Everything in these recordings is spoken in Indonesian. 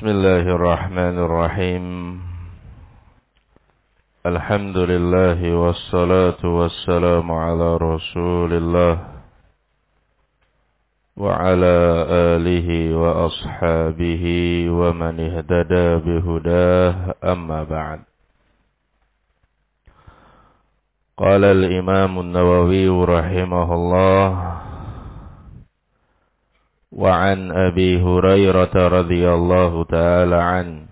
Bismillahirrahmanirrahim. Alhamdulillah wassalatu wassalamu ala Rasulillah wa ala alihi wa ashabihi wa man ihtada bihudah, amma ba'd. Qala al-Imam an-Nawawi rahimahullah wa an Abi Hurairah radhiyallahu ta'ala an,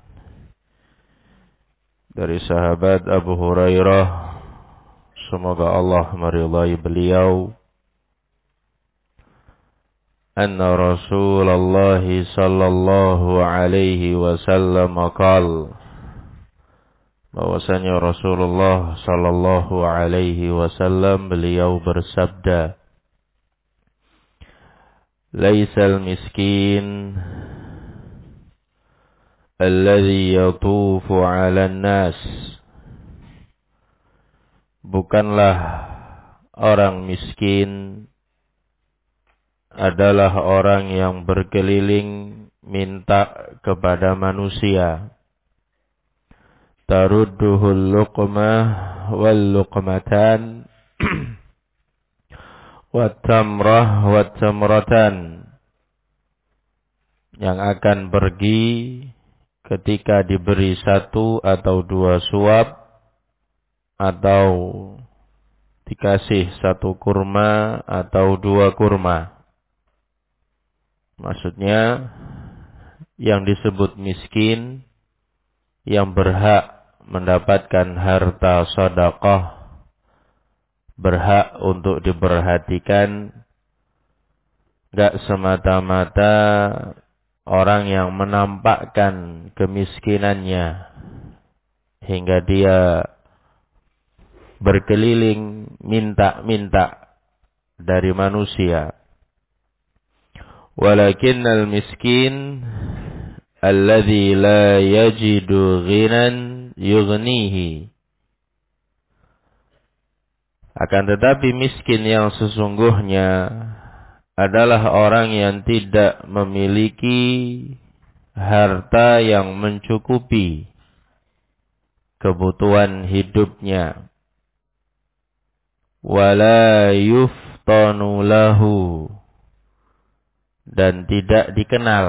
dari sahabat Abu Hurairah, semoga Allah meridai beliau, anna Rasulullah sallallahu alaihi wasallam qala, bahwasanya Rasulullah sallallahu alaihi wasallam beliau bersabda, laisal miskin alladhi yatufu 'alan nas, bukanlah orang miskin adalah orang yang berkeliling minta kepada manusia, tarudduhul luqmah wal luqmatan wat tamrah wat tamratan, yang akan pergi ketika diberi satu atau dua suap, atau dikasih satu kurma atau dua kurma. Maksudnya yang disebut miskin, yang berhak mendapatkan harta sedekah, berhak untuk diperhatikan, gak semata-mata orang yang menampakkan kemiskinannya hingga dia berkeliling minta-minta dari manusia. Walakinnal miskin alladhi la yajidu ghinan yughnihi, akan tetapi miskin yang sesungguhnya adalah orang yang tidak memiliki harta yang mencukupi kebutuhan hidupnya. Wala yuftanu lahu, dan tidak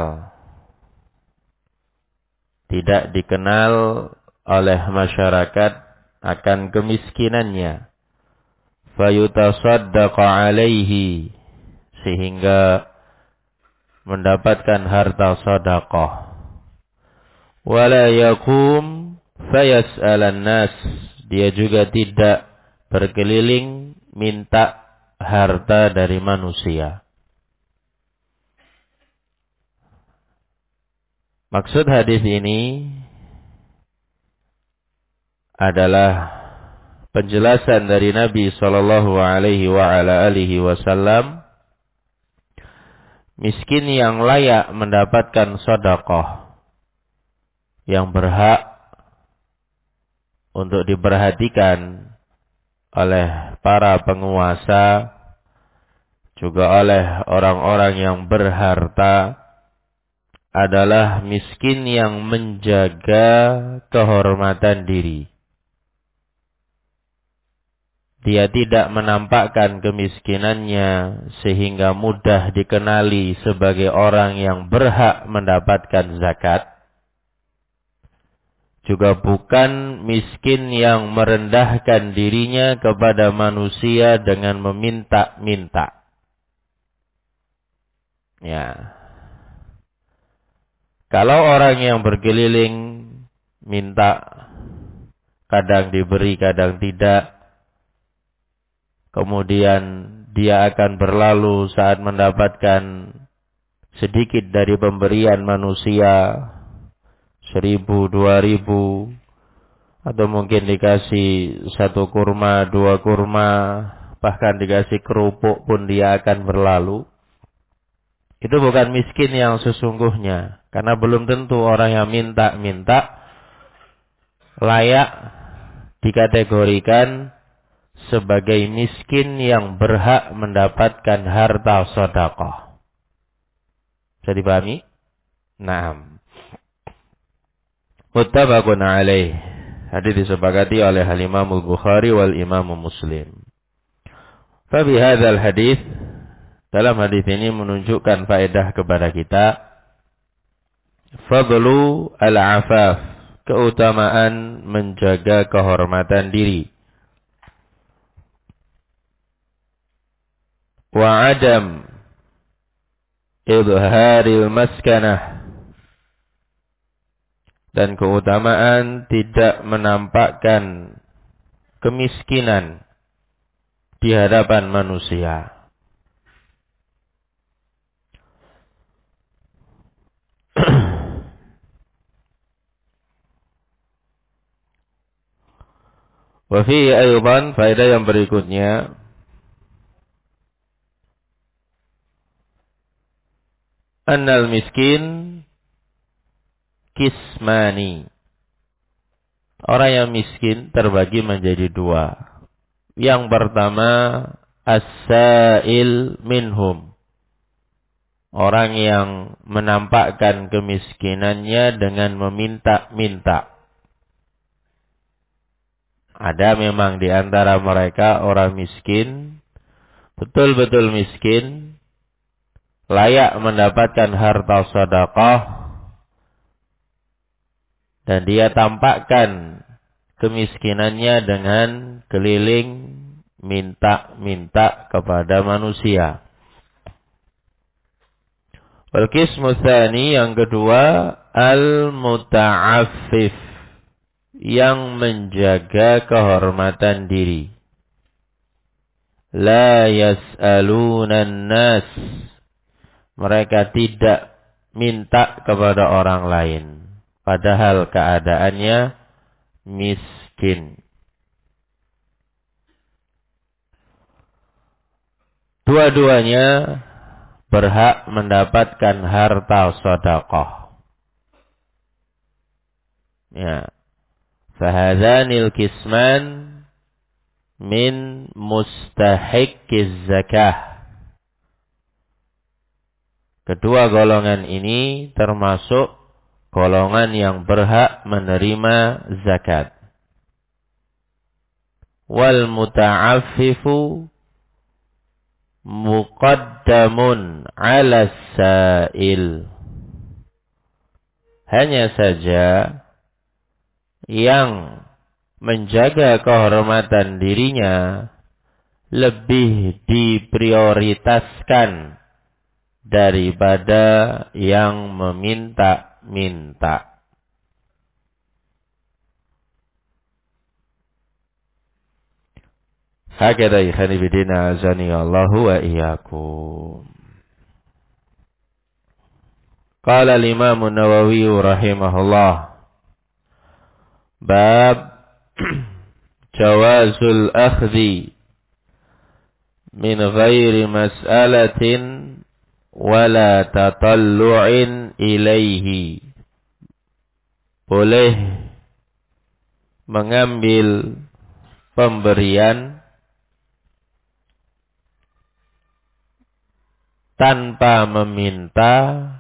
dikenal oleh masyarakat akan kemiskinannya. Fayutasaddaqa alaihi, sehingga mendapatkan harta sedekah. Wala yaqum fayas'alan nas, dia juga tidak berkeliling minta harta dari manusia. Maksud hadis ini adalah penjelasan dari Nabi sallallahu alaihi wa ala alihi wasallam, miskin yang layak mendapatkan sedekah, yang berhak untuk diperhatikan oleh para penguasa, juga oleh orang-orang yang berharta, adalah miskin yang menjaga kehormatan diri. Dia tidak menampakkan kemiskinannya sehingga mudah dikenali sebagai orang yang berhak mendapatkan zakat. Juga bukan miskin yang merendahkan dirinya kepada manusia dengan meminta-minta. Ya. Kalau orang yang berkeliling minta, kadang diberi, kadang tidak, kemudian dia akan berlalu saat mendapatkan sedikit dari pemberian manusia, 1.000, 2.000, atau mungkin dikasih satu kurma, dua kurma, bahkan dikasih kerupuk pun dia akan berlalu. Itu bukan miskin yang sesungguhnya, karena belum tentu orang yang minta-minta layak dikategorikan sebagai miskin yang berhak mendapatkan harta sedekah. Bisa dipahami? Naam. muttafaqun alaih. Hadis disepakati oleh Al-Imam Al-Bukhari wal Imam Muslim. Fa bi hadzal hadis, dalam hadis ini menunjukkan faedah kepada kita fadlu al-afaf, keutamaan menjaga kehormatan diri. Wa adam idharil maskanah, dan keutamaan tidak menampakkan kemiskinan di hadapan manusia. Wa fihi aydan, faedah yang berikutnya, annal miskin kismani. Orang yang miskin terbagi menjadi dua. Yang pertama, as-sa'il minhum. Orang yang menampakkan kemiskinannya dengan meminta-minta. Ada memang di antara mereka orang miskin, betul-betul miskin, layak mendapatkan harta sedekah, dan dia tampakkan kemiskinannya dengan keliling minta-minta kepada manusia. Al-qismu tsani, yang kedua, al-muta'affif, yang menjaga kehormatan diri. La yas'alunan nas, mereka tidak minta kepada orang lain, padahal keadaannya miskin. Dua-duanya berhak mendapatkan harta sedekah. Ya. Fahadzanil kisman min mustahiqiz zakah. Kedua golongan ini termasuk golongan yang berhak menerima zakat. Wal muta'affifu muqaddamun 'ala sa'il. Hanya saja yang menjaga kehormatan dirinya lebih diprioritaskan daripada yang meminta-minta. Hakadha ikhwani bidina azani Allahu wa iyyakum. Qala al-Imam an-Nawawi rahimahullah, bab jawazul akhdhi min ghairi mas'alatin wala tatallu'in ilaihi. Boleh mengambil pemberian tanpa meminta,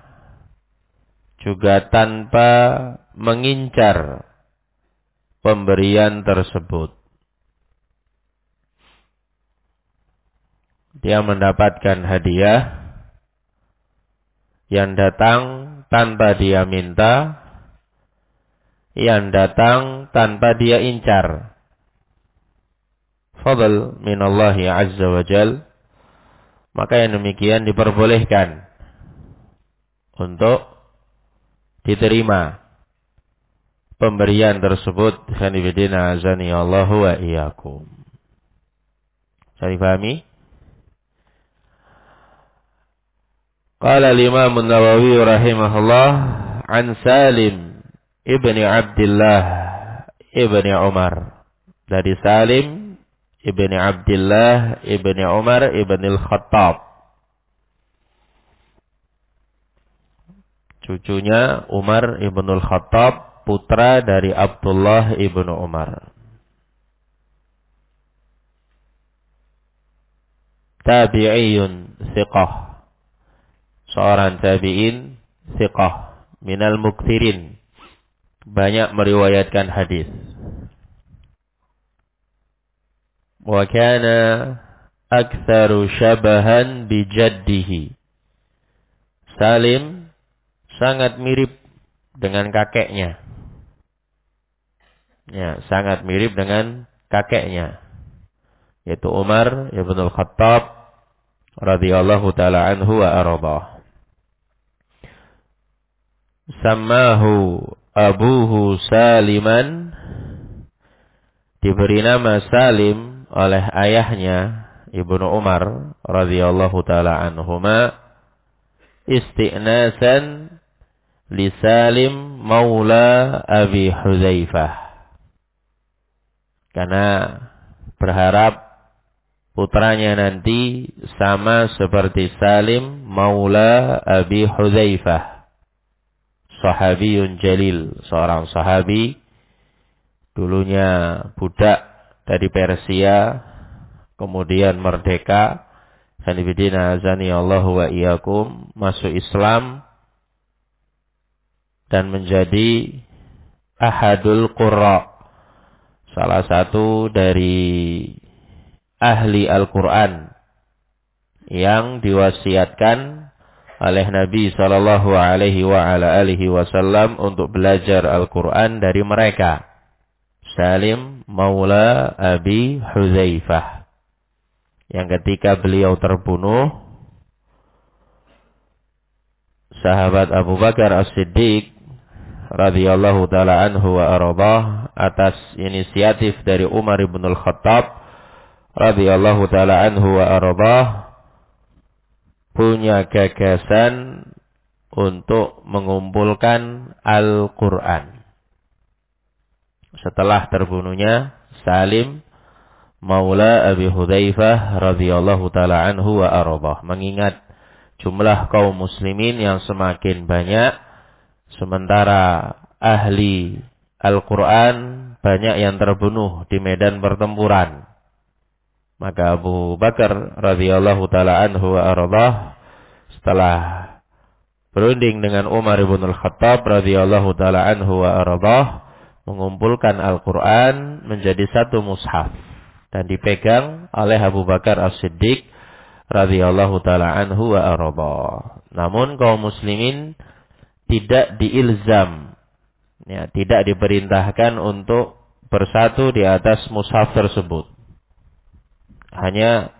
juga tanpa mengincar pemberian tersebut. Dia mendapatkan hadiah yang datang tanpa dia minta, yang datang tanpa dia incar. Fadl minallahi azza wa jal. Maka yang demikian diperbolehkan untuk diterima pemberian tersebut. Khanifidina azani Allahu wa iyyakum. Saya dipahami? Qala al-Imam an-Nawawi rahimahullah an Salim ibni Abdullah ibni Umar. Dari Salim ibni Abdullah ibni Umar ibni al-Khattab, cucunya Umar ibn al-Khattab, putra dari Abdullah ibn Umar. Tabi'iyun thiqah, seorang tabi'in thiqah, minal mukthirin, banyak meriwayatkan hadis. Wa kana aktsaru syabahan bi jaddihi. Salim sangat mirip dengan kakeknya. Ya, sangat mirip dengan kakeknya, yaitu Umar ibn al-Khattab radhiyallahu taala anhu wa arḍah. Sammahu abuhu Saliman, diberi nama Salim oleh ayahnya Ibnu Umar radhiyallahu taala anhuma isti'nasan li Salim maula Abi Hudzaifah, karena berharap putranya nanti sama seperti Salim maula Abi Hudzaifah, sahabiyun jalil, seorang sahabi dulunya budak dari Persia, kemudian merdeka, sanibidina azani Allahu wa iyyakum, masuk Islam dan menjadi ahadul qurra, salah satu dari ahli Al-Quran yang diwasiatkan oleh Nabi sallallahu alaihi wa ala alihi wasallam untuk belajar Al-Quran dari mereka. Salim maula Abi Hudzaifah, yang ketika beliau terbunuh, sahabat Abu Bakar As-Siddiq radhiyallahu taala anhu wa ardhah, atas inisiatif dari Umar ibn al-Khattab radhiyallahu taala anhu wa ardhah, punya gagasan untuk mengumpulkan Al-Quran. Setelah terbunuhnya Salim maula Abi Hudzaifah radhiyallahu taala anhu wa ardhah, mengingat jumlah kaum muslimin yang semakin banyak, sementara ahli Al-Quran banyak yang terbunuh di medan pertempuran. Maka Abu Bakar radhiyallahu taala anhu wa ardhah setelah berunding dengan Umar ibn al-Khattab radhiyallahu taala anhu wa ardhah, mengumpulkan Al-Quran menjadi satu mushaf dan dipegang oleh Abu Bakar As-Siddiq radhiyallahu taala anhu wa ardhah. Namun kaum muslimin tidak diilzam, ya, tidak diperintahkan untuk bersatu di atas mushaf tersebut. Hanya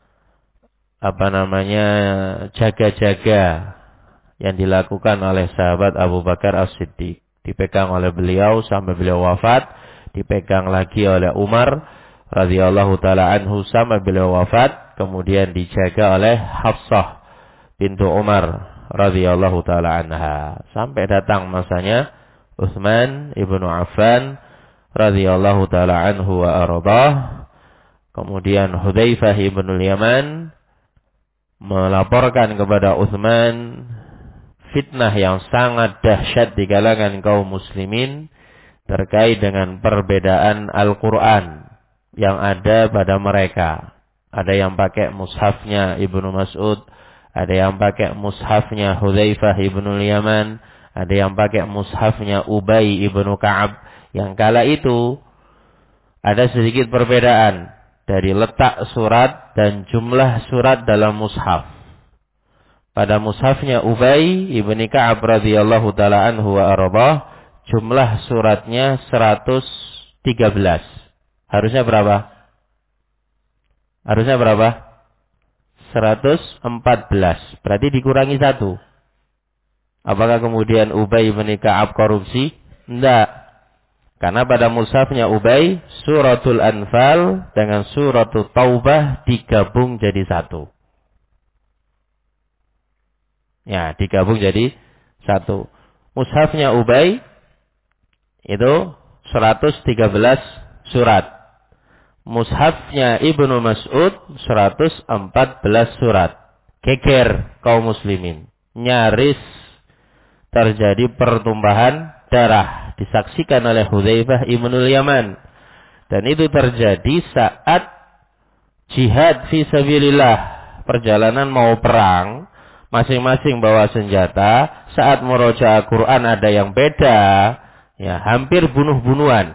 jaga-jaga yang dilakukan oleh sahabat Abu Bakar As-Siddiq, dipegang oleh beliau sampai beliau wafat, dipegang lagi oleh Umar radhiyallahu taala anhu sampai beliau wafat, kemudian dijaga oleh Hafsah bintu Umar radhiyallahu taala anha sampai datang masanya Utsman ibnu Affan radhiyallahu taala anhu wa ardhah. Kemudian Hudzaifah ibn al-Yaman melaporkan kepada Utsman fitnah yang sangat dahsyat di kalangan kaum muslimin terkait dengan perbedaan Al-Quran yang ada pada mereka. Ada yang pakai mushafnya Ibnu Mas'ud, ada yang pakai mushafnya Hudzaifah ibn al-Yaman, ada yang pakai mushafnya Ubay ibnu Ka'ab. Yang kala itu ada sedikit perbedaan dari letak surat dan jumlah surat dalam mushaf. Pada mushafnya Ubay ibn Ka'ab radhiyallahu taala anhu wa ardhah, jumlah suratnya 113. Harusnya berapa? Harusnya berapa? 114. Berarti dikurangi 1. Apakah kemudian Ubay bin Ka'ab korupsi? Tidak. Karena pada mushafnya Ubay, suratul Anfal dengan suratul Taubah digabung jadi 1. Ya, digabung jadi 1. Mushafnya Ubay itu 113 surat. Mushafnya Ibnu Mas'ud 114 surat. Geger kaum muslimin. Nyaris terjadi pertumpahan darah. Disaksikan oleh Hudzaifah ibn al-Yaman. Dan itu terjadi saat jihad fi sabilillah. Perjalanan mau perang. Masing-masing bawa senjata. Saat murojaah Quran ada yang beda. Ya, hampir bunuh-bunuhan.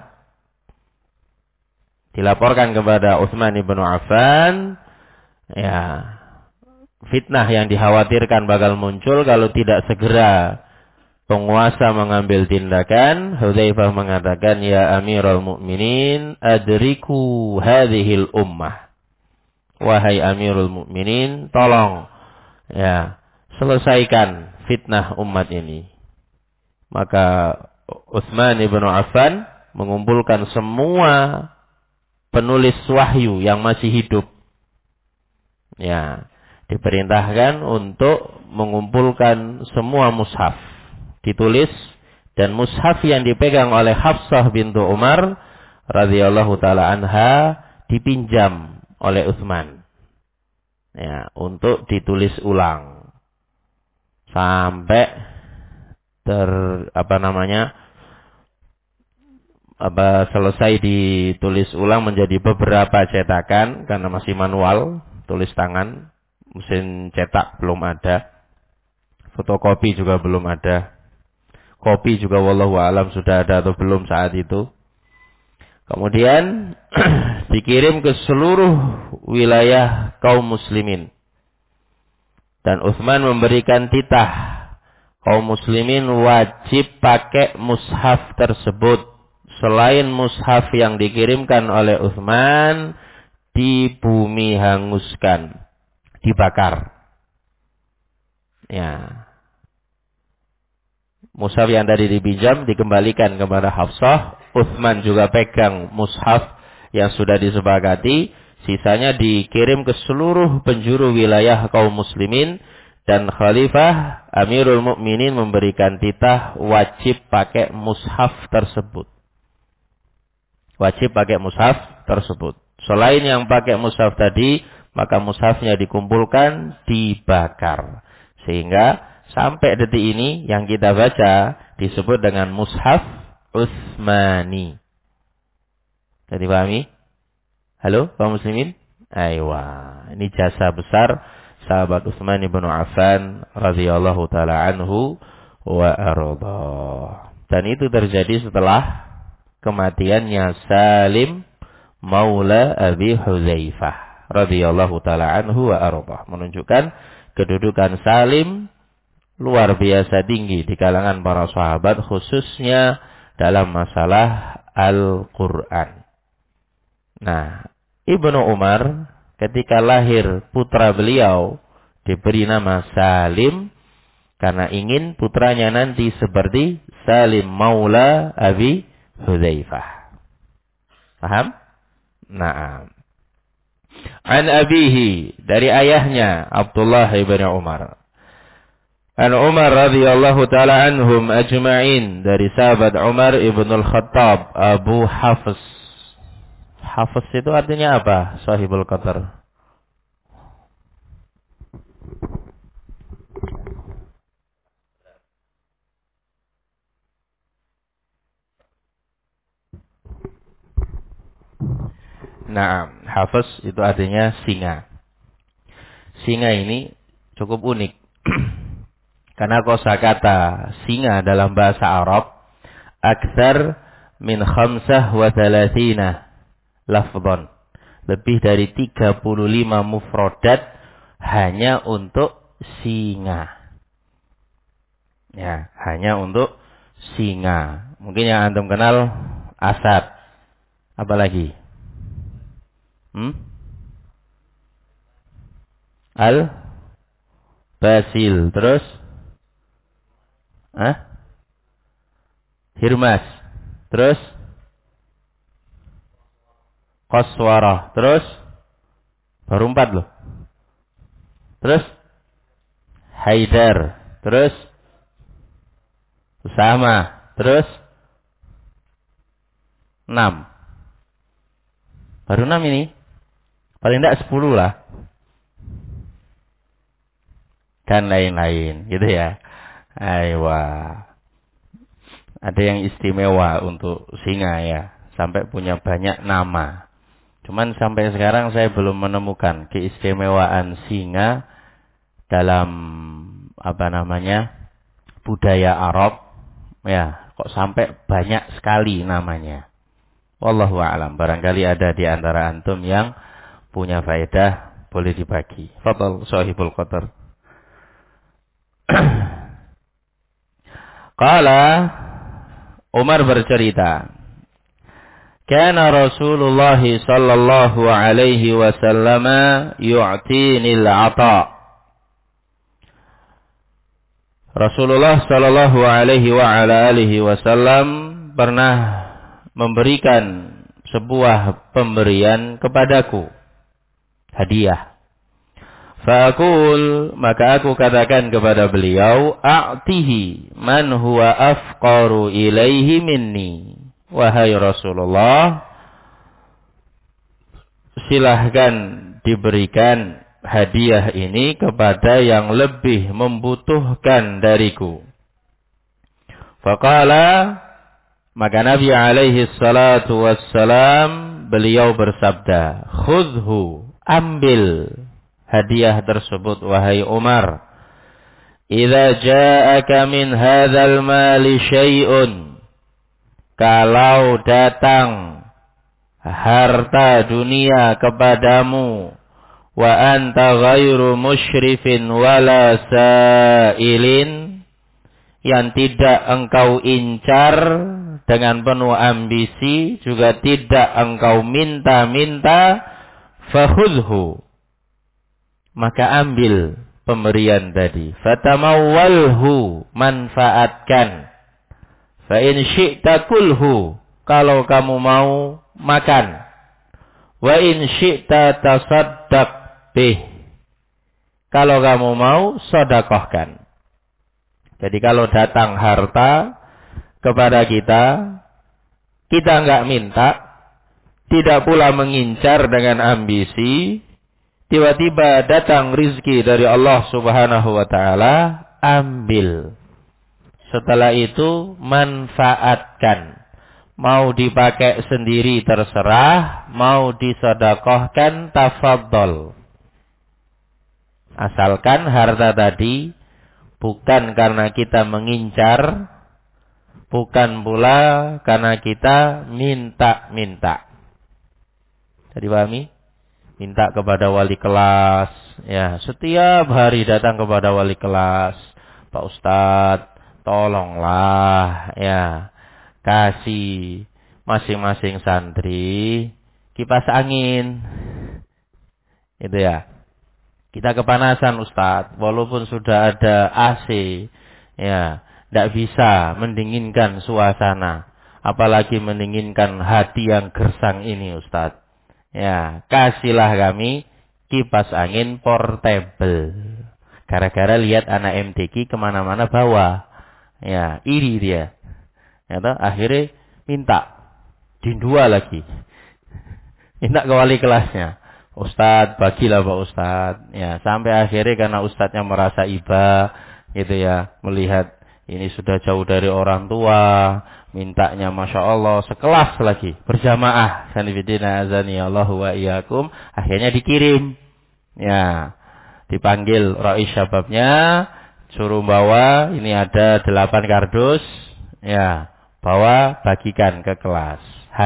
Dilaporkan kepada Utsman ibn Affan, ya, fitnah yang dikhawatirkan bakal muncul kalau tidak segera penguasa mengambil tindakan. Hudzaifah mengatakan, ya Amirul Mukminin, adriku hadhil ummah. Wahai Amirul Mukminin, tolong ya selesaikan fitnah umat ini. Maka Utsman ibn Affan mengumpulkan semua penulis wahyu yang masih hidup. Ya, diperintahkan untuk mengumpulkan semua mushaf, ditulis, dan mushaf yang dipegang oleh Hafsah bintu Umar radhiyallahu taala anha dipinjam oleh Utsman. Ya, untuk ditulis ulang sampai selesai ditulis ulang menjadi beberapa cetakan karena masih manual, tulis tangan, mesin cetak belum ada, fotokopi juga belum ada, kopi juga wallahu alam sudah ada atau belum saat itu. Kemudian dikirim ke seluruh wilayah kaum muslimin, dan Utsman memberikan titah kaum muslimin wajib pakai mushaf tersebut. Selain mushaf yang dikirimkan oleh Utsman, di bumi hanguskan, dibakar. Ya. Mushaf yang tadi dipinjam dikembalikan kepada Hafsah. Utsman juga pegang mushaf yang sudah disepakati. Sisanya dikirim ke seluruh penjuru wilayah kaum muslimin. Dan Khalifah Amirul Mukminin memberikan titah wajib pakai mushaf tersebut. Wajib pakai mushaf tersebut. Selain yang pakai mushaf tadi, maka mushafnya dikumpulkan, dibakar. Sehingga sampai detik ini yang kita baca disebut dengan mushaf Utsmani. Jadi pahami? Halo, kaum muslimin? Aywa, ini jasa besar sahabat Utsman ibn Affan radhiyallahu taala anhu wa arda. Dan itu terjadi setelah kematiannya Salim Maula Abi Hudzaifah radhiyallahu taala anhu wa arda, menunjukkan kedudukan Salim luar biasa tinggi di kalangan para sahabat, khususnya dalam masalah Al-Qur'an. Nah, Ibnu Umar ketika lahir putra beliau diberi nama Salim karena ingin putranya nanti seperti Salim Maula Abi Hudzaifah. Paham? Naam. An abihi, dari ayahnya Abdullah ibn Umar. An Umar radhiyallahu taala anhum ajma'in, dari sahabat Umar ibn al-Khattab Abu Hafs. Hafs itu artinya apa? Sahibul Qatar. Nah, Hafs itu artinya singa. Singa ini cukup unik. Karena kosakata singa dalam bahasa Arab aktsar min 35 lafdhan. Lebih dari 35 mufradat hanya untuk singa. Ya, hanya untuk singa. Mungkin yang antum kenal asad. Apa lagi? Al-Basil. Terus? Hirmas. Terus? Qaswarah. Terus? Baru 4 loh. Terus? Haidar. Terus? Usama. Terus? 6. Baru 6 ini. Paling tidak 10 lah. Dan lain-lain. Gitu ya. Aywa. Ada yang istimewa untuk singa ya. Sampai punya banyak nama. Cuman sampai sekarang saya belum menemukan keistimewaan singa dalam budaya Arab. Ya. kok sampai banyak sekali namanya. Wallahu a'lam. Barangkali ada di antara antum yang punya faedah, boleh dibagi. Fadhal sahibul qatar. Qala Umar bercerita, kana Rasulullah sallallahu alaihi wasallam yu'tini al-'ata. Rasulullah sallallahu alaihi wa ala alihi wasallam pernah memberikan sebuah pemberian kepadaku, hadiah. Fa'akul, maka aku katakan kepada beliau, a'tihi man huwa afqaru ilaihi minni. Wahai Rasulullah, silahkan diberikan hadiah ini kepada yang lebih membutuhkan dariku. Faqala, maka Nabi alaihi salatu wassalam, beliau bersabda, khudhu, ambil hadiah tersebut wahai Umar. Idza ja'aka min hadzal mali syai'un, kalau datang harta dunia kepadamu, wa anta ghairu musyrifin wala sa'ilin, yang tidak engkau incar dengan penuh ambisi, juga tidak engkau minta-minta, fakhudhu, maka ambil pemberian tadi. Fatamawwalhu, manfaatkan. Fa in syi'ta kulhu, kalau kamu mau makan. Wa in syi'ta tasaddaq bih, kalau kamu mau sedekahkan. Jadi kalau datang harta kepada kita, kita enggak minta, tidak pula mengincar dengan ambisi. Tiba-tiba datang rizki dari Allah subhanahu wa ta'ala, ambil. Setelah itu manfaatkan. Mau dipakai sendiri terserah, mau disedekahkan tafadhol. Asalkan harta tadi bukan karena kita mengincar, bukan pula karena kita minta-minta. Jadi pahami? Minta kepada wali kelas, ya, setiap hari datang kepada wali kelas, Pak Ustadz, tolonglah, ya, kasih masing-masing santri kipas angin, itu ya. Kita kepanasan Ustadz, walaupun sudah ada AC, ya, tidak bisa mendinginkan suasana, apalagi mendinginkan hati yang gersang ini Ustadz. Ya, kasihlah kami kipas angin portable. Gara-gara lihat anak MTQ kemana-mana bawa. Ya, iri dia. Ya, akhirnya minta. Dua lagi. Minta ke wali kelasnya. Ustadz, bagilah Pak Ustadz. Ya, sampai akhirnya karena Ustadznya merasa iba, gitu ya, melihat ini sudah jauh dari orang tua, mintanya Masya Allah sekelas lagi, berjamaah. Sanibidina azani Allahu wa iyyakum. Akhirnya dikirim. Ya, dipanggil Rais Syababnya, suruh bawa, ini ada 8 kardus. Ya, bawa, bagikan ke kelas.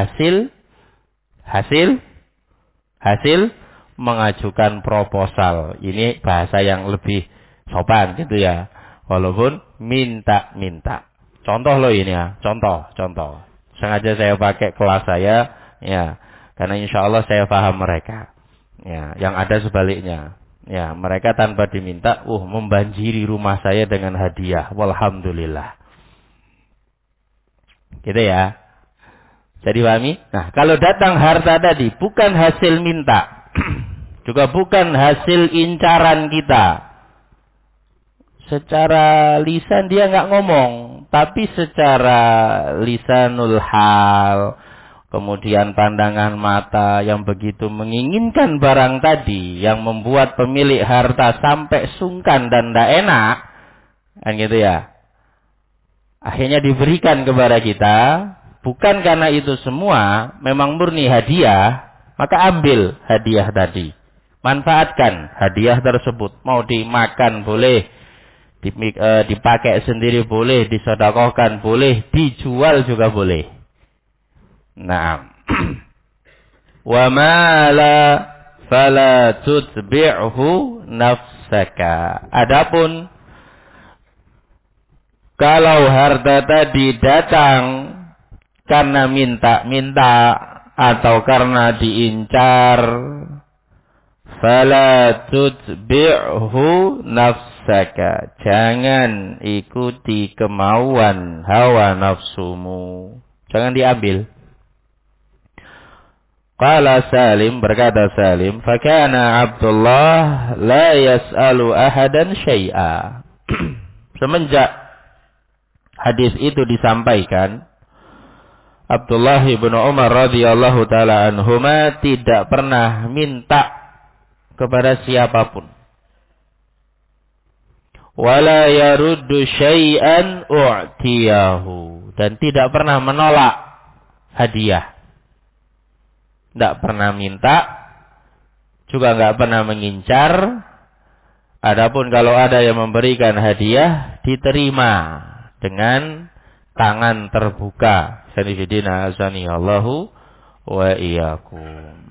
Hasil mengajukan proposal. Ini bahasa yang lebih sopan gitu ya. Walaupun minta-minta. Contoh loh ini ya, contoh. Sengaja saya pakai kelas saya, ya, karena insya Allah saya paham mereka. Ya, yang ada sebaliknya. Ya, mereka tanpa diminta, membanjiri rumah saya dengan hadiah. Walhamdulillah. Gitu ya. Jadi pahami? Nah, kalau datang harta tadi bukan hasil minta, juga bukan hasil incaran kita. Secara lisan dia nggak ngomong, tapi secara lisanul hal, kemudian pandangan mata yang begitu menginginkan barang tadi, yang membuat pemilik harta sampai sungkan dan tidak enak, kan gitu ya. Akhirnya diberikan kepada kita, bukan karena itu semua, memang murni hadiah, maka ambil hadiah tadi. Manfaatkan hadiah tersebut, mau dimakan boleh, Dipakai sendiri boleh, disedekahkan boleh, dijual juga boleh. Naam. Wa ma la fala tutbi'hu nafsaka. Adapun kalau harta tadi datang karena minta-minta atau karena diincar, fala tutbi'hu nafsaka. Jangan ikuti kemauan hawa nafsumu. Jangan diambil. Qala Salim, berkata Salim, fakana Abdullah la yas'alu ahadan syai'a. Semenjak hadis itu disampaikan, Abdullah bin Umar radhiyallahu taala anhuma tidak pernah minta kepada siapapun. Wala yaruddu syai'an u'tiyahu, dan tidak pernah menolak hadiah. Tidak pernah minta, juga enggak pernah mengincar. Adapun kalau ada yang memberikan hadiah, diterima dengan tangan terbuka. Sanifidina azani Allahu wa iyyakum.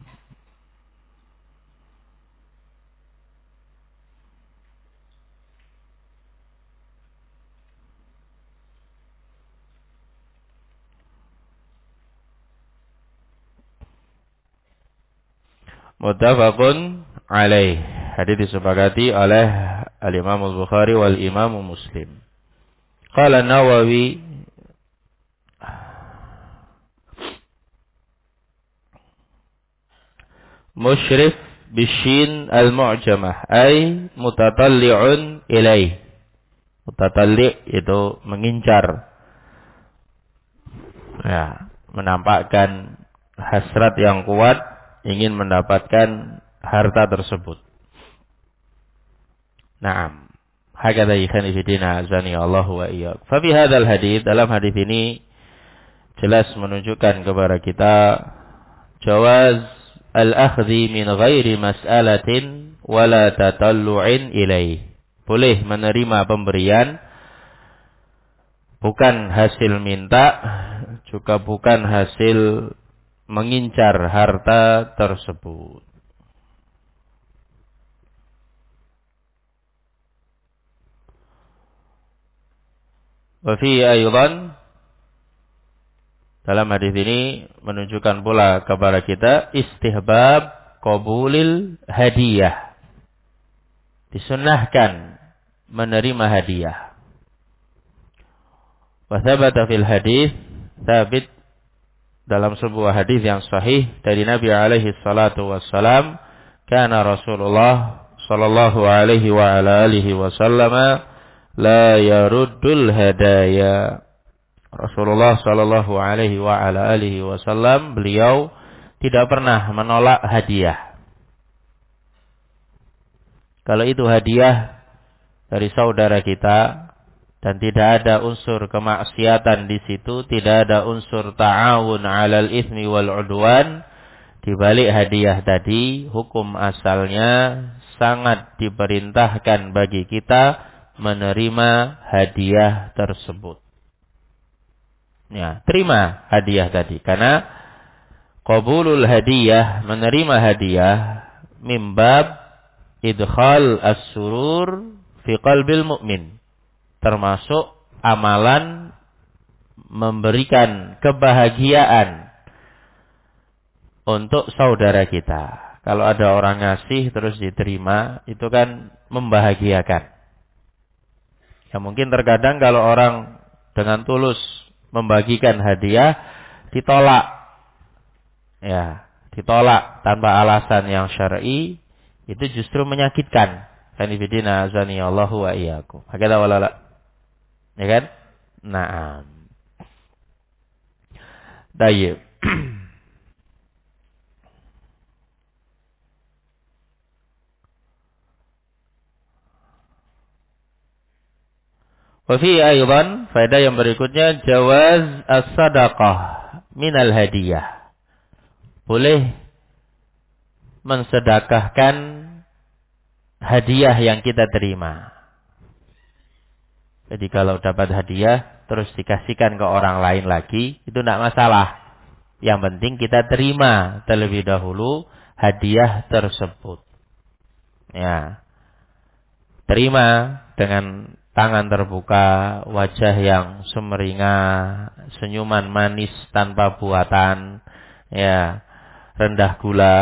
Muttafaqun alaih. Hadis disepakati oleh Al-Imam Al-Bukhari wal Imam Muslim. Qala Nawawi musyrif bishin al-mu'jamah ay mutatalli'un ilaih. Mutatalli' itu mengincar. Ya, menampakkan hasrat yang kuat ingin mendapatkan harta tersebut. Naam. Hakadha ikhani fidina azani Allah wa iyyak. Fa fi hadzal hadits, dalam hadis ini jelas menunjukkan kepada kita jawaz al-akhdhi min ghairi mas'alatin wala tatallu'in ilaih. Boleh menerima pemberian bukan hasil minta, juga bukan hasil mengincar harta tersebut. Wa fi aydan, dalam hadis ini menunjukkan pula kepada kita istihbab qabulil hadiah. Disunnahkan menerima hadiah. Wa thabata fil hadis, sabit dalam sebuah hadis yang sahih dari Nabi alaihi salatu wassalam, kana Rasulullah sallallahu alaihi wa ala alihi wasallam la yaruddul hadaya. Rasulullah sallallahu alaihi wa ala alihi wasallam, beliau tidak pernah menolak hadiah. Kalau itu hadiah dari saudara kita dan tidak ada unsur kemaksiatan di situ, tidak ada unsur ta'awun 'alal itsmi wal 'udwan, di balik hadiah tadi, hukum asalnya sangat diperintahkan bagi kita menerima hadiah tersebut. Ya, terima hadiah tadi, karena qabulul hadiyah, menerima hadiah, mimbab idkhal as-surur fi qalbil mu'min, termasuk amalan memberikan kebahagiaan untuk saudara kita. Kalau ada orang ngasih terus diterima, itu kan membahagiakan. Ya mungkin terkadang kalau orang dengan tulus membagikan hadiah, ditolak. Ya, ditolak tanpa alasan yang syar'i, itu justru menyakitkan. Kanifidina azani Allahu wa iyyakum. Hakada wala. Ya kan? Naam. Baik. Wa fi aidan, faedah yang berikutnya, jawaz as-sadaqah minal hadiyah. Boleh mensedekahkan hadiah yang kita terima. Jadi kalau dapat hadiah terus dikasihkan ke orang lain lagi, itu tidak masalah. Yang penting kita terima terlebih dahulu hadiah tersebut. Ya. Terima dengan tangan terbuka, wajah yang sumringah, senyuman manis tanpa buatan, ya, rendah gula.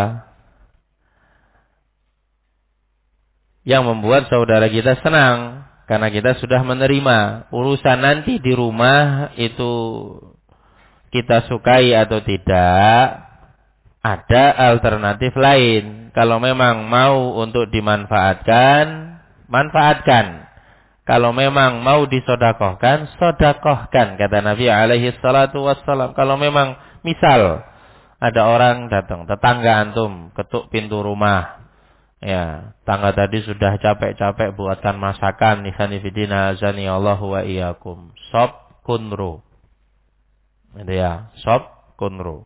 Yang membuat saudara kita senang karena kita sudah menerima. Urusan nanti di rumah itu kita sukai atau tidak, ada alternatif lain. Kalau memang mau untuk dimanfaatkan, manfaatkan. Kalau memang mau disodakohkan, sodakohkan. Kata Nabi alaihi salatu wassalam. Kalau memang misal ada orang datang, tetangga antum ketuk pintu rumah. Ya, tangga tadi sudah capek-capek buatkan masakan. Nihani fidina azani Allahu wa iyyakum. Sop kunru. Itu ya, sop kunru.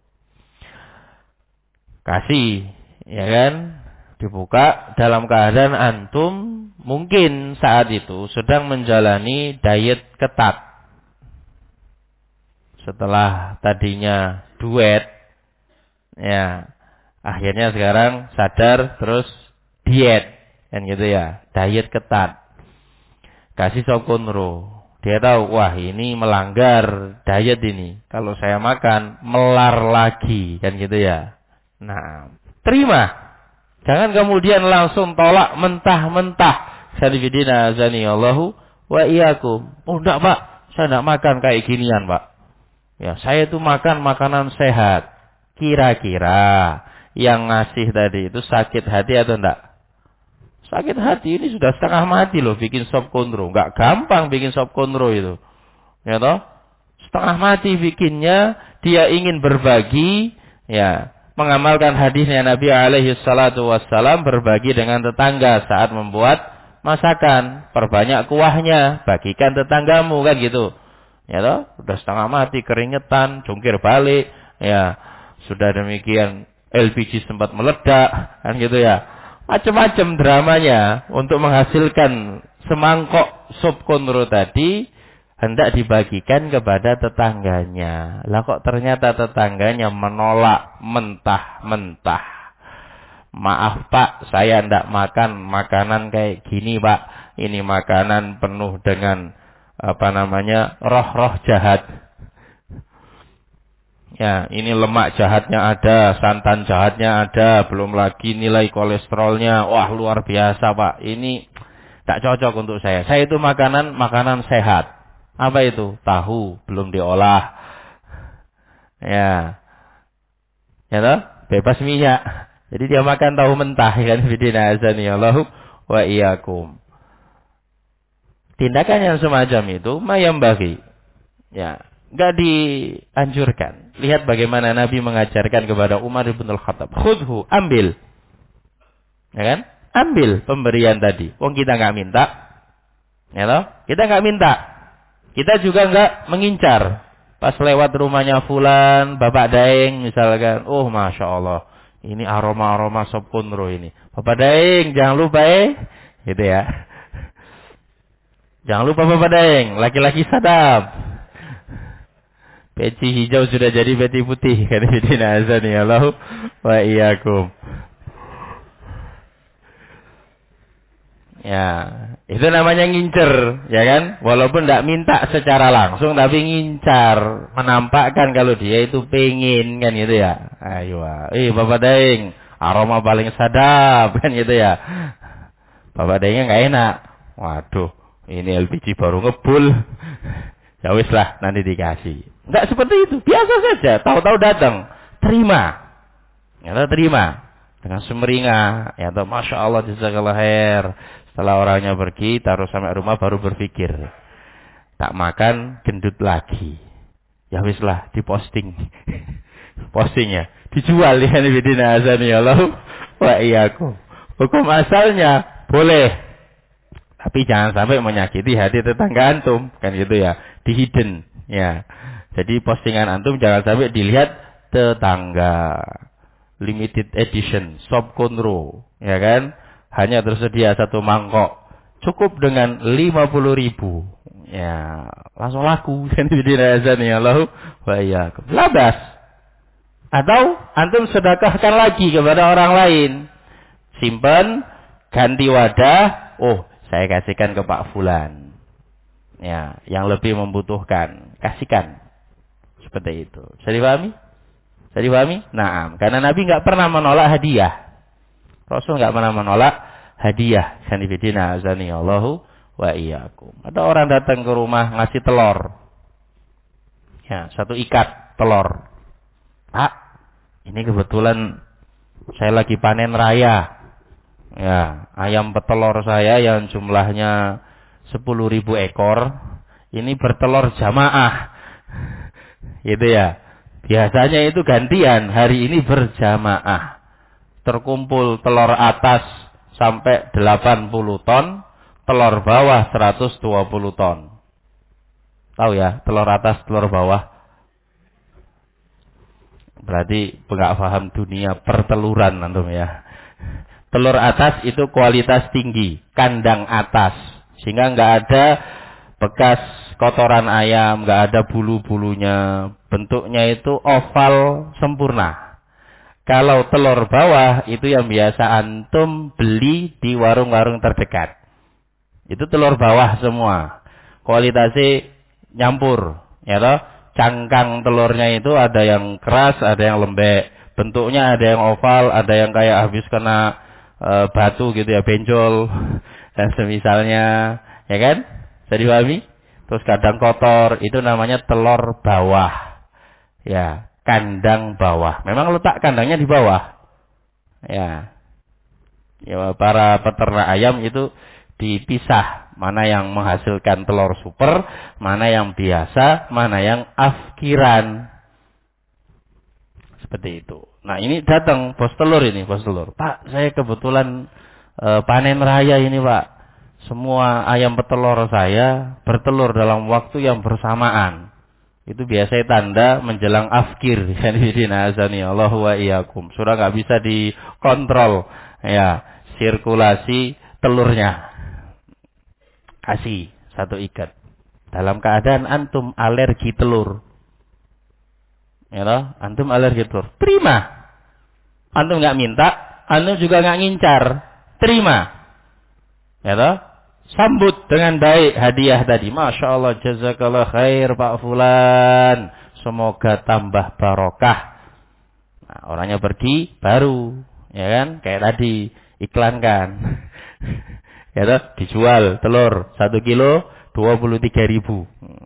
Kasih, ya kan? Dibuka dalam keadaan antum mungkin saat itu sedang menjalani diet ketat. Setelah tadinya duet, ya, akhirnya sekarang sadar terus diet, kan gitu ya, diet ketat. Kasih sop kunru. Dia tahu, wah ini melanggar diet ini. Kalau saya makan, melar lagi, kan gitu ya. Nah, terima. Jangan kemudian langsung tolak mentah-mentah. Sanifidina azani Allahu wa iyyakum. Oh enggak Pak, saya enggak makan kayak ginian Pak. Ya, saya itu makan makanan sehat. Kira-kira yang ngasih tadi itu sakit hati atau enggak? Sakit hati, ini sudah setengah mati loh bikin sop konro. Enggak gampang bikin sop konro itu. Ya toh? Setengah mati bikinnya, dia ingin berbagi, ya, mengamalkan hadisnya Nabi alaihi salatu wassalam, berbagi dengan tetangga saat membuat masakan. Perbanyak kuahnya, bagikan tetanggamu, kan gitu. Ya toh? Sudah setengah mati, keringetan, jungkir balik, ya. Sudah demikian LPG sempat meledak, kan gitu ya. Macam-macam dramanya untuk menghasilkan semangkok sop konro tadi hendak dibagikan kepada tetangganya. Lah kok ternyata tetangganya menolak mentah-mentah. Maaf Pak, saya hendak makan makanan kayak gini Pak. Ini makanan penuh dengan roh-roh jahat. Ya, ini lemak jahatnya ada, santan jahatnya ada, belum lagi nilai kolesterolnya. Wah, luar biasa, Pak. Ini tak cocok untuk saya. Saya itu makanan sehat. Apa itu? Tahu, belum diolah. Ya. Ya toh? Bebas minyak. Jadi dia makan tahu mentah, kan? Bidina azani Allahu wa iyyakum. Tindakan yang semacam itu mayam bagi. Ya. Enggak dianjurkan. Lihat bagaimana Nabi mengajarkan kepada Umar bin Al-Khattab. Khudhu, ambil. Ya kan? Ambil pemberian tadi. Wong kita enggak minta. Ya toh? Kita enggak minta. Kita juga enggak mengincar. Pas lewat rumahnya fulan, Bapak Daeng misalkan. Oh, Masya Allah. Ini aroma-aroma sop konro ini. Bapak Daeng, jangan lupa gitu ya. Jangan lupa Bapak Daeng. Laki-laki sadap. Peci hijau sudah jadi peci putih. Kadang-kadang azan ya Allah wa iyyakum. Ya, itu namanya ngincer, ya kan? Walaupun tidak minta secara langsung, tapi ngincar, menampakkan kalau dia itu pengen, kan gitu ya. Ayo, Bapak Daeng, aroma paling sadap, kan gitu ya. Bapak Daengnya nggak enak. Waduh, ini LPG baru ngebul. Ya wis lah, nanti dikasih. Enggak seperti itu, biasa saja. Tahu-tahu datang, terima. Ya, terima dengan sumringah. Ya, Masya Allah, jazakallah khair. Setelah orangnya pergi, taruh sampai rumah baru berpikir, tak makan, gendut lagi. Ya wis lah, diposting. Postingnya dijual ya bidina azani Allah wa iyyakum. Hukum asalnya boleh, tapi jangan sampai menyakiti hati tetangga antum, kan gitu ya. Di hidden, ya. Jadi postingan antum jangan sampai dilihat tetangga. Limited edition, sop konro, ya kan? Hanya tersedia satu mangkok. Cukup dengan 50.000, Ya, langsung laku. Allahu wa iyyakum. Labas. Atau antum sedekahkan lagi kepada orang lain. Simpan, ganti wadah. Oh, saya kasihkan ke Pak Fulan. Ya, yang lebih membutuhkan. Kasihkan. Seperti itu. Bisa dipahami? Bisa dipahami? Nah, karena Nabi nggak pernah menolak hadiah. Rasul nggak pernah menolak hadiah. Sanifidina azani Allahu wa iyyakum. Ada orang datang ke rumah ngasih telur. Ya, 1 ikat telur. Pak, ini kebetulan saya lagi panen raya. Ya, ayam petelur saya yang jumlahnya 10.000 ekor. Ini bertelur jamaah. Gitu ya. Biasanya itu gantian. Hari ini berjamaah. Terkumpul telur atas sampai 80 ton. Telur bawah 120 ton. Tahu ya, telur atas, telur bawah. Berarti enggak paham dunia perteluran antum ya. Telur atas itu kualitas tinggi, kandang atas. Sehingga enggak ada bekas kotoran ayam, enggak ada bulu-bulunya. Bentuknya itu oval sempurna. Kalau telur bawah itu yang biasa antum beli di warung-warung terdekat. Itu telur bawah semua. Kualitasnya nyampur, ya toh? Cangkang telurnya itu ada yang keras, ada yang lembek. Bentuknya ada yang oval, ada yang kayak habis kena batu gitu ya, benjol dan semisalnya, ya kan? Bisa dipahami? Terus kadang kotor, itu namanya telur bawah. Ya, kandang bawah. Memang letak kandangnya di bawah. Ya. Ya, para peternak ayam itu dipisah, mana yang menghasilkan telur super, mana yang biasa, mana yang afkiran. Seperti itu. Nah, ini datang bos telur ini, bos telur. Pak, saya kebetulan panen raya ini, Pak. Semua ayam petelur saya bertelur dalam waktu yang bersamaan. Itu biasanya tanda menjelang afkir. Allahu wa iyyakum. Sudah nggak bisa dikontrol ya sirkulasi telurnya. Kasih 1 ikat. Dalam keadaan antum alergi telur. Ya toh? Antum alergi telur. Terima. Antum nggak minta, antum juga nggak ngincar. Terima. Ya toh? Sambut dengan baik hadiah tadi. Masya Allah, jazakallah khair Pak Fulan. Semoga tambah barokah. Nah, orangnya pergi, baru. Ya kan? Kayak tadi, iklankan. Ya toh? Dijual telur 1 kilo 23.000.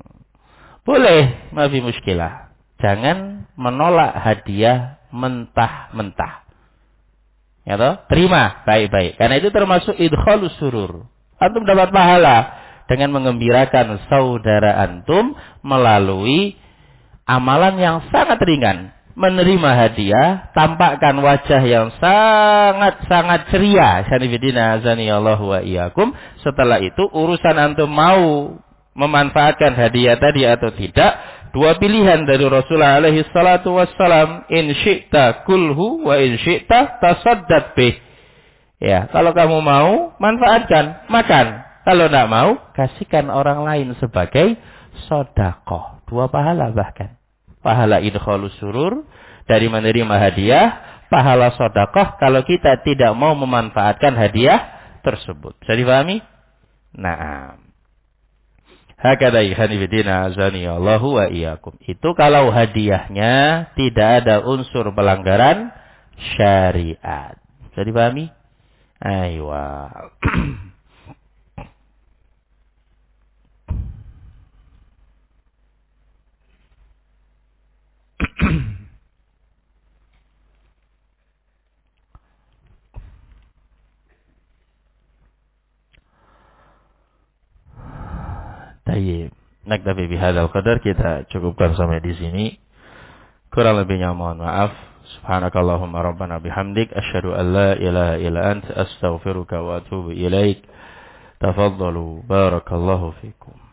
Boleh, mafi muskilah. Jangan menolak hadiah mentah-mentah. Ya toh? Terima baik-baik. Karena itu termasuk idkhalus surur. Antum dapat pahala dengan mengembirakan saudara antum melalui amalan yang sangat ringan. Menerima hadiah, tampakkan wajah yang sangat-sangat ceria. Sanifidina azanillahu wa iyyakum. Setelah itu urusan antum mau memanfaatkan hadiah tadi atau tidak. 2 pilihan dari Rasulullah alaihi salatu wassalam. In syi'ta kulhu wa in syi'ta tasaddad bih. Ya, kalau kamu mau, manfaatkan, makan. Kalau tidak mau, kasihkan orang lain sebagai sedekah. 2 pahala bahkan. Pahala idkhalus surur dari menerima hadiah, pahala sedekah kalau kita tidak mau memanfaatkan hadiah tersebut. Bisa dipahami? Naam. Hakadha ikhwanifidina azani Allahu wa iyyakum. Itu kalau hadiahnya tidak ada unsur pelanggaran syariat. Bisa dipahami? Aywa. Tayyib. Naktafi bihadzal qadar, kita cukupkan sampai di sini. Kurang lebihnya mohon maaf. Subhanakallahumma rabbana bihamdik asyhadu an la ilaha illa anta astaghfiruka wa atubu ilaik. Tafaddalu barakallahu fikum.